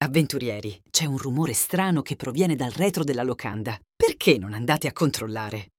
Avventurieri, c'è un rumore strano che proviene dal retro della locanda. Perché non andate a controllare?